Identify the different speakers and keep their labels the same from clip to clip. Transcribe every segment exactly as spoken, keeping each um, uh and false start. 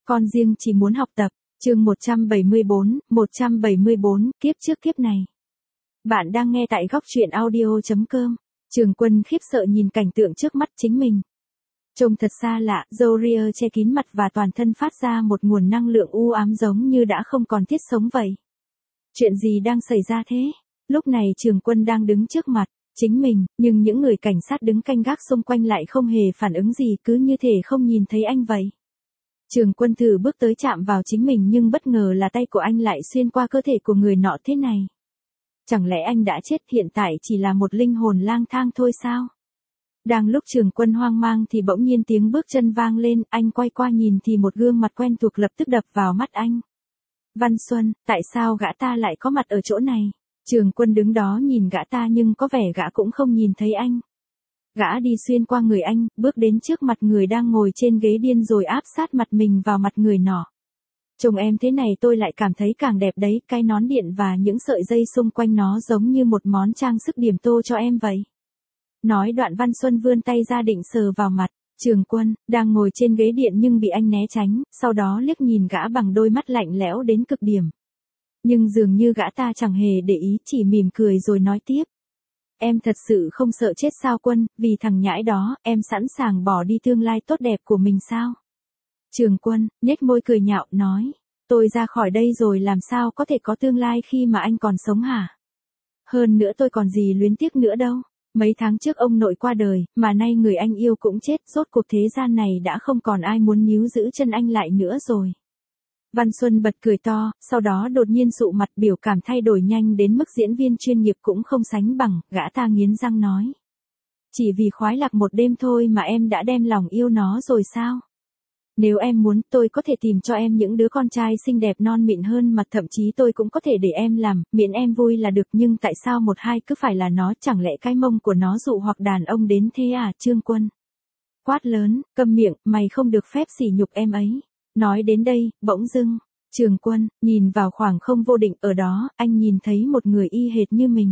Speaker 1: Con riêng chỉ muốn học tập. Chương một trăm bảy mươi bốn, một trăm bảy mươi bốn, kiếp trước kiếp này. Bạn đang nghe tại góc truyện audio chấm com. Trường Quân khiếp sợ nhìn cảnh tượng trước mắt chính mình. Trông thật xa lạ, râu ria che kín mặt và toàn thân phát ra một nguồn năng lượng u ám giống như đã không còn tiết sống vậy. Chuyện gì đang xảy ra thế? Lúc này Trường Quân đang đứng trước mặt chính mình, nhưng những người cảnh sát đứng canh gác xung quanh lại không hề phản ứng gì, cứ như thể không nhìn thấy anh vậy. Trường Quân thử bước tới chạm vào chính mình nhưng bất ngờ là tay của anh lại xuyên qua cơ thể của người nọ thế này. Chẳng lẽ anh đã chết, hiện tại chỉ là một linh hồn lang thang thôi sao? Đang lúc Trường Quân hoang mang thì bỗng nhiên tiếng bước chân vang lên, anh quay qua nhìn thì một gương mặt quen thuộc lập tức đập vào mắt anh. Văn Xuân, tại sao gã ta lại có mặt ở chỗ này? Trường Quân đứng đó nhìn gã ta nhưng có vẻ gã cũng không nhìn thấy anh. Gã đi xuyên qua người anh, bước đến trước mặt người đang ngồi trên ghế điên rồi áp sát mặt mình vào mặt người nọ. Chồng em thế này tôi lại cảm thấy càng đẹp đấy, cái nón điện và những sợi dây xung quanh nó giống như một món trang sức điểm tô cho em vậy. Nói đoạn Văn Xuân vươn tay ra định sờ vào mặt Trường Quân, đang ngồi trên ghế điện nhưng bị anh né tránh, sau đó liếc nhìn gã bằng đôi mắt lạnh lẽo đến cực điểm. Nhưng dường như gã ta chẳng hề để ý, chỉ mỉm cười rồi nói tiếp. Em thật sự không sợ chết sao Quân, vì thằng nhãi đó, em sẵn sàng bỏ đi tương lai tốt đẹp của mình sao? Trường Quân, nhếch môi cười nhạo, nói. Tôi ra khỏi đây rồi làm sao có thể có tương lai khi mà anh còn sống hả? Hơn nữa tôi còn gì luyến tiếc nữa đâu. Mấy tháng trước ông nội qua đời, mà nay người anh yêu cũng chết, rốt cuộc thế gian này đã không còn ai muốn níu giữ chân anh lại nữa rồi. Văn Xuân bật cười to, sau đó đột nhiên sụ mặt, biểu cảm thay đổi nhanh đến mức diễn viên chuyên nghiệp cũng không sánh bằng, gã ta nghiến răng nói. Chỉ vì khoái lạc một đêm thôi mà em đã đem lòng yêu nó rồi sao? Nếu em muốn, tôi có thể tìm cho em những đứa con trai xinh đẹp non mịn hơn mà thậm chí tôi cũng có thể để em làm, miễn em vui là được, nhưng tại sao một hai cứ phải là nó, chẳng lẽ cái mông của nó dụ hoặc đàn ông đến thế à? Trương Quân quát lớn, câm miệng, mày không được phép sỉ nhục em ấy. Nói đến đây, bỗng dưng, Trường Quân nhìn vào khoảng không vô định, ở đó, anh nhìn thấy một người y hệt như mình.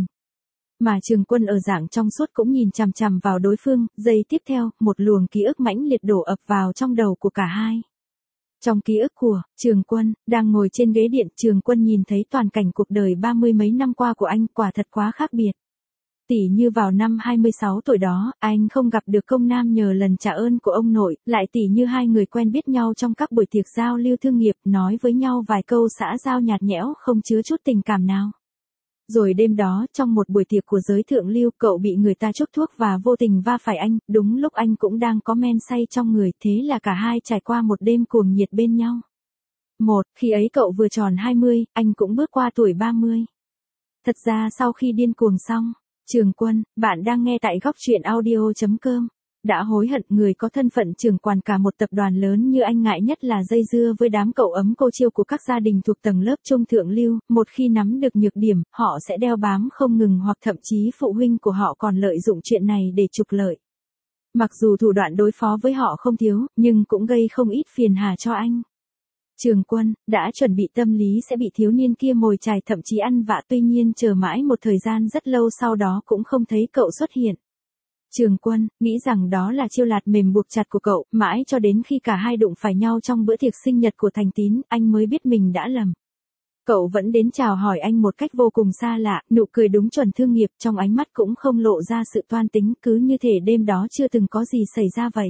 Speaker 1: Mà Trường Quân ở dạng trong suốt cũng nhìn chằm chằm vào đối phương, giây tiếp theo, một luồng ký ức mãnh liệt đổ ập vào trong đầu của cả hai. Trong ký ức của Trường Quân, đang ngồi trên ghế điện, Trường Quân nhìn thấy toàn cảnh cuộc đời ba mươi mấy năm qua của anh, quả thật quá khác biệt. Tỉ như vào năm hai mươi sáu tuổi đó, anh không gặp được công nam nhờ lần trả ơn của ông nội, lại tỉ như hai người quen biết nhau trong các buổi tiệc giao lưu thương nghiệp, nói với nhau vài câu xã giao nhạt nhẽo không chứa chút tình cảm nào. Rồi đêm đó, trong một buổi tiệc của giới thượng lưu, cậu bị người ta chuốc thuốc và vô tình va phải anh, đúng lúc anh cũng đang có men say trong người, thế là cả hai trải qua một đêm cuồng nhiệt bên nhau. Một, khi ấy cậu vừa tròn hai mươi, anh cũng bước qua tuổi ba mươi. Thật ra sau khi điên cuồng xong, Trường Quân, bạn đang nghe tại góc truyện audio chấm com. Đã hối hận, người có thân phận trưởng quản cả một tập đoàn lớn như anh ngại nhất là dây dưa với đám cậu ấm cô chiêu của các gia đình thuộc tầng lớp trung thượng lưu, một khi nắm được nhược điểm, họ sẽ đeo bám không ngừng hoặc thậm chí phụ huynh của họ còn lợi dụng chuyện này để trục lợi. Mặc dù thủ đoạn đối phó với họ không thiếu, nhưng cũng gây không ít phiền hà cho anh. Trường Quân đã chuẩn bị tâm lý sẽ bị thiếu niên kia mồi chài, thậm chí ăn vạ, tuy nhiên chờ mãi một thời gian rất lâu sau đó cũng không thấy cậu xuất hiện. Trường Quân nghĩ rằng đó là chiêu lạt mềm buộc chặt của cậu, mãi cho đến khi cả hai đụng phải nhau trong bữa tiệc sinh nhật của Thành Tín, anh mới biết mình đã lầm. Cậu vẫn đến chào hỏi anh một cách vô cùng xa lạ, nụ cười đúng chuẩn thương nghiệp, trong ánh mắt cũng không lộ ra sự toan tính, cứ như thể đêm đó chưa từng có gì xảy ra vậy.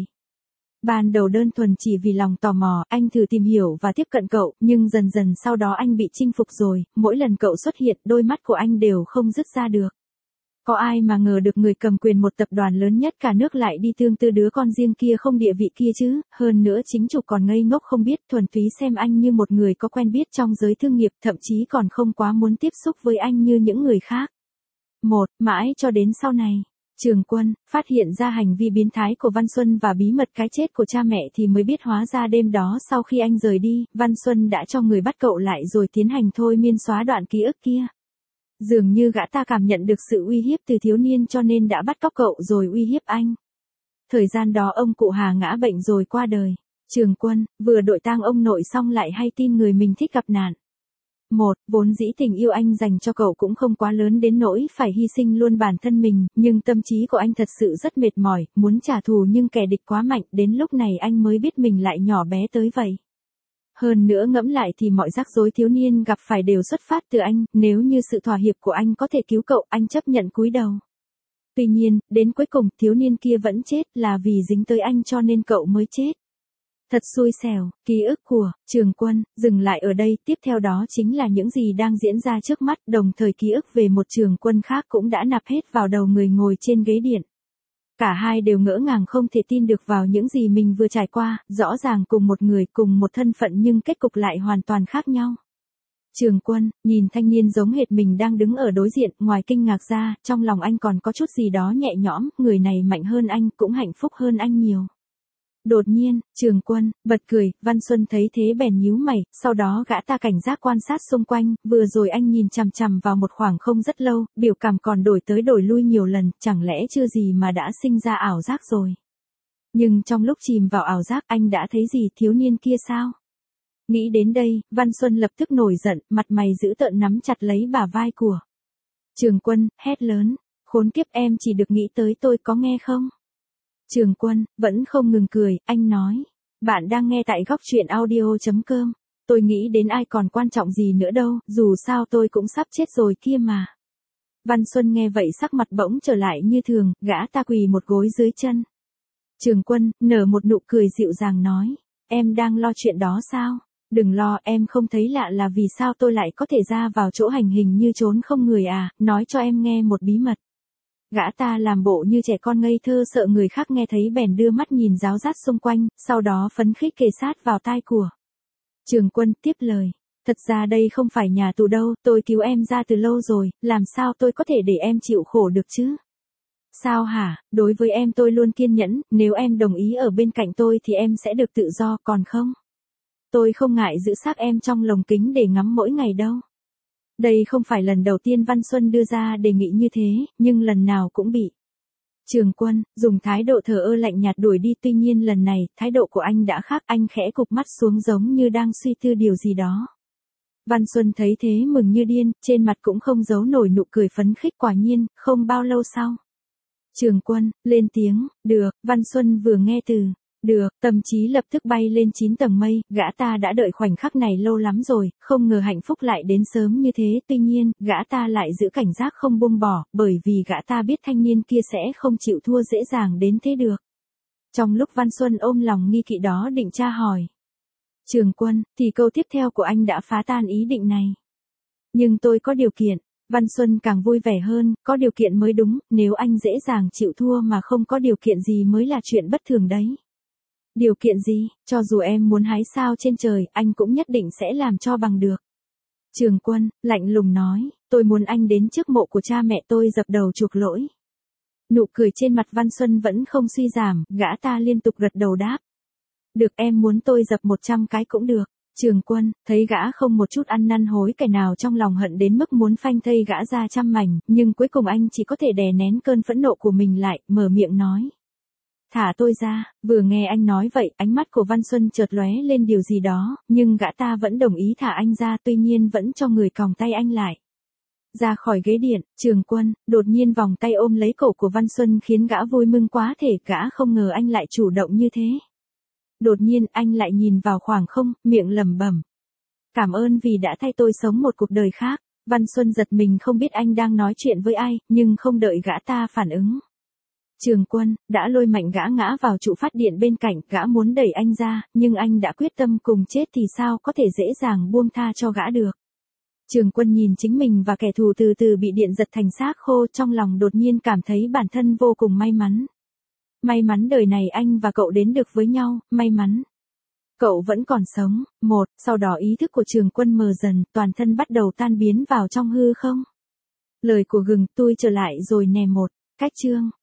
Speaker 1: Ban đầu đơn thuần chỉ vì lòng tò mò, anh thử tìm hiểu và tiếp cận cậu, nhưng dần dần sau đó anh bị chinh phục rồi, mỗi lần cậu xuất hiện, đôi mắt của anh đều không dứt ra được. Có ai mà ngờ được người cầm quyền một tập đoàn lớn nhất cả nước lại đi tương tư đứa con riêng kia không địa vị kia chứ, hơn nữa chính chủ còn ngây ngốc không biết, thuần túy xem anh như một người có quen biết trong giới thương nghiệp, thậm chí còn không quá muốn tiếp xúc với anh như những người khác. Một, mãi cho đến sau này, Trường Quân phát hiện ra hành vi biến thái của Văn Xuân và bí mật cái chết của cha mẹ thì mới biết hóa ra đêm đó sau khi anh rời đi, Văn Xuân đã cho người bắt cậu lại rồi tiến hành thôi miên xóa đoạn ký ức kia. Dường như gã ta cảm nhận được sự uy hiếp từ thiếu niên cho nên đã bắt cóc cậu rồi uy hiếp anh. Thời gian đó ông cụ Hà ngã bệnh rồi qua đời. Trường Quân vừa đội tang ông nội xong lại hay tin người mình thích gặp nạn. Một, vốn dĩ tình yêu anh dành cho cậu cũng không quá lớn đến nỗi phải hy sinh luôn bản thân mình, nhưng tâm trí của anh thật sự rất mệt mỏi, muốn trả thù nhưng kẻ địch quá mạnh, đến lúc này anh mới biết mình lại nhỏ bé tới vậy. Hơn nữa ngẫm lại thì mọi rắc rối thiếu niên gặp phải đều xuất phát từ anh, nếu như sự thỏa hiệp của anh có thể cứu cậu, anh chấp nhận cúi đầu. Tuy nhiên, đến cuối cùng, thiếu niên kia vẫn chết là vì dính tới anh cho nên cậu mới chết. Thật xui xẻo, ký ức của Trường Quân dừng lại ở đây, tiếp theo đó chính là những gì đang diễn ra trước mắt, đồng thời ký ức về một Trường Quân khác cũng đã nạp hết vào đầu người ngồi trên ghế điện. Cả hai đều ngỡ ngàng không thể tin được vào những gì mình vừa trải qua, rõ ràng cùng một người, cùng một thân phận nhưng kết cục lại hoàn toàn khác nhau. Trường Quân nhìn thanh niên giống hệt mình đang đứng ở đối diện, ngoài kinh ngạc ra, trong lòng anh còn có chút gì đó nhẹ nhõm, người này mạnh hơn anh, cũng hạnh phúc hơn anh nhiều. Đột nhiên, Trường Quân bật cười, Văn Xuân thấy thế bèn nhíu mày, sau đó gã ta cảnh giác quan sát xung quanh, vừa rồi anh nhìn chằm chằm vào một khoảng không rất lâu, biểu cảm còn đổi tới đổi lui nhiều lần, chẳng lẽ chưa gì mà đã sinh ra ảo giác rồi. Nhưng trong lúc chìm vào ảo giác anh đã thấy gì, thiếu niên kia sao? Nghĩ đến đây, Văn Xuân lập tức nổi giận, mặt mày dữ tợn nắm chặt lấy bả vai của Trường Quân, hét lớn, khốn kiếp, em chỉ được nghĩ tới tôi có nghe không? Trường Quân vẫn không ngừng cười, anh nói, bạn đang nghe tại góc truyện audio chấm com, tôi nghĩ đến ai còn quan trọng gì nữa đâu, dù sao tôi cũng sắp chết rồi kia mà. Văn Xuân nghe vậy sắc mặt bỗng trở lại như thường, gã ta quỳ một gối dưới chân Trường Quân, nở một nụ cười dịu dàng nói, em đang lo chuyện đó sao? Đừng lo, em không thấy lạ là vì sao tôi lại có thể ra vào chỗ hành hình như trốn không người à, nói cho em nghe một bí mật. Gã ta làm bộ như trẻ con ngây thơ sợ người khác nghe thấy bèn đưa mắt nhìn ráo rát xung quanh, sau đó phấn khích kề sát vào tai của Trường Quân tiếp lời. Thật ra đây không phải nhà tù đâu, tôi cứu em ra từ lâu rồi, làm sao tôi có thể để em chịu khổ được chứ? Sao hả, đối với em tôi luôn kiên nhẫn, nếu em đồng ý ở bên cạnh tôi thì em sẽ được tự do, còn không? Tôi không ngại giữ xác em trong lồng kính để ngắm mỗi ngày đâu. Đây không phải lần đầu tiên Văn Xuân đưa ra đề nghị như thế, nhưng lần nào cũng bị Trường Quân dùng thái độ thờ ơ lạnh nhạt đuổi đi, tuy nhiên lần này, thái độ của anh đã khác, anh khẽ cụp mắt xuống giống như đang suy tư điều gì đó. Văn Xuân thấy thế mừng như điên, trên mặt cũng không giấu nổi nụ cười phấn khích, quả nhiên, không bao lâu sau. Trường Quân lên tiếng, được, Văn Xuân vừa nghe từ được, tâm trí lập tức bay lên chín tầng mây, gã ta đã đợi khoảnh khắc này lâu lắm rồi, không ngờ hạnh phúc lại đến sớm như thế, tuy nhiên, gã ta lại giữ cảnh giác không buông bỏ, bởi vì gã ta biết thanh niên kia sẽ không chịu thua dễ dàng đến thế được. Trong lúc Văn Xuân ôm lòng nghi kỵ đó định tra hỏi Trường Quân, thì câu tiếp theo của anh đã phá tan ý định này. Nhưng tôi có điều kiện. Văn Xuân càng vui vẻ hơn, có điều kiện mới đúng, nếu anh dễ dàng chịu thua mà không có điều kiện gì mới là chuyện bất thường đấy. Điều kiện gì, cho dù em muốn hái sao trên trời, anh cũng nhất định sẽ làm cho bằng được. Trường Quân lạnh lùng nói, tôi muốn anh đến trước mộ của cha mẹ tôi dập đầu chuộc lỗi. Nụ cười trên mặt Văn Xuân vẫn không suy giảm, gã ta liên tục gật đầu đáp. Được, em muốn tôi dập một trăm cái cũng được. Trường Quân thấy gã không một chút ăn năn hối cải nào, trong lòng hận đến mức muốn phanh thây gã ra trăm mảnh, nhưng cuối cùng anh chỉ có thể đè nén cơn phẫn nộ của mình lại, mở miệng nói. Thả tôi ra. Vừa nghe anh nói vậy, ánh mắt của Văn Xuân chợt lóe lên điều gì đó, nhưng gã ta vẫn đồng ý thả anh ra, tuy nhiên vẫn cho người còng tay anh lại. Ra khỏi ghế điện, Trường Quân đột nhiên vòng tay ôm lấy cổ của Văn Xuân khiến gã vui mừng quá thể, gã không ngờ anh lại chủ động như thế. Đột nhiên anh lại nhìn vào khoảng không, miệng lẩm bẩm. Cảm ơn vì đã thay tôi sống một cuộc đời khác. Văn Xuân giật mình không biết anh đang nói chuyện với ai, nhưng không đợi gã ta phản ứng. Trường Quân đã lôi mạnh gã ngã vào trụ phát điện bên cạnh, gã muốn đẩy anh ra, nhưng anh đã quyết tâm cùng chết thì sao có thể dễ dàng buông tha cho gã được. Trường Quân nhìn chính mình và kẻ thù từ từ bị điện giật thành xác khô, trong lòng đột nhiên cảm thấy bản thân vô cùng may mắn. May mắn đời này anh và cậu đến được với nhau, may mắn cậu vẫn còn sống. Một, sau đó ý thức của Trường Quân mờ dần, toàn thân bắt đầu tan biến vào trong hư không. Lời của gừng tui trở lại rồi nè. Một, cách chương